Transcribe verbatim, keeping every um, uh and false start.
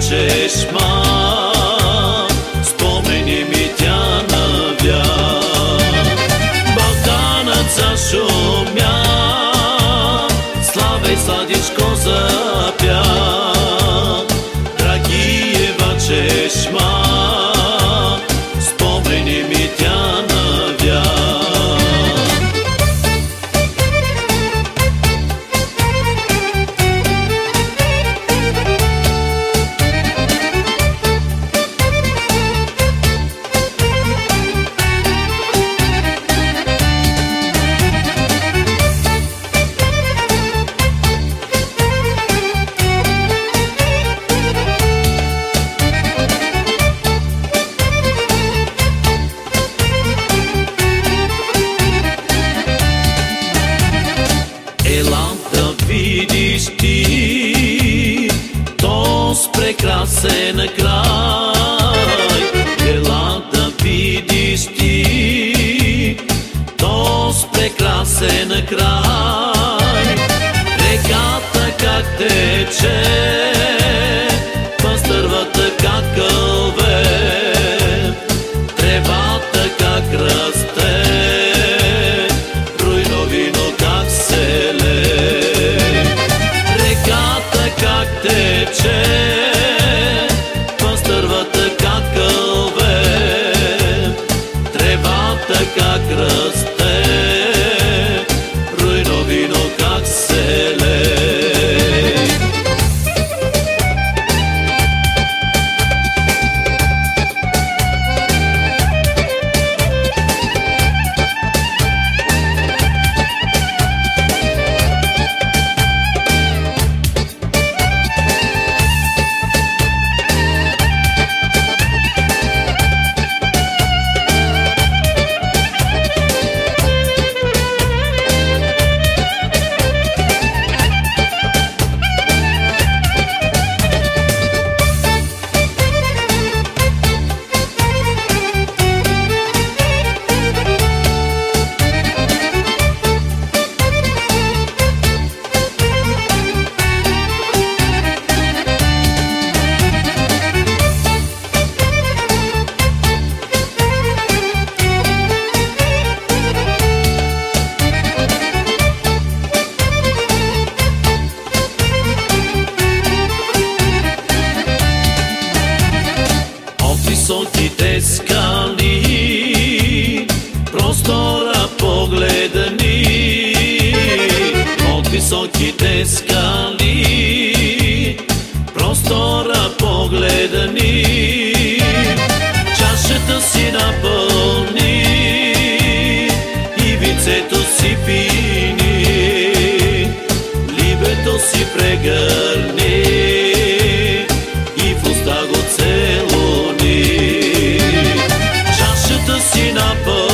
чешма, спомени ми тя навя. Балканът зашумя, славей сладичко запя. Драгиева чешма, спомени ми тя навя. Видиш ти този прекрасен край, ела да видиш ти този прекрасен край. Реката как тече, пастървата как кълве, тревата как расте, руйновино как се лее. Как тече, пастървата как кълве, тревата как расте, руйновино как се лее. Високите скали, простора погледа ни. От високите скали, простора погледа ни. Чашата си напълни и вицето си пини, либето си прегърни и в уста го целуни. Чашата си напълни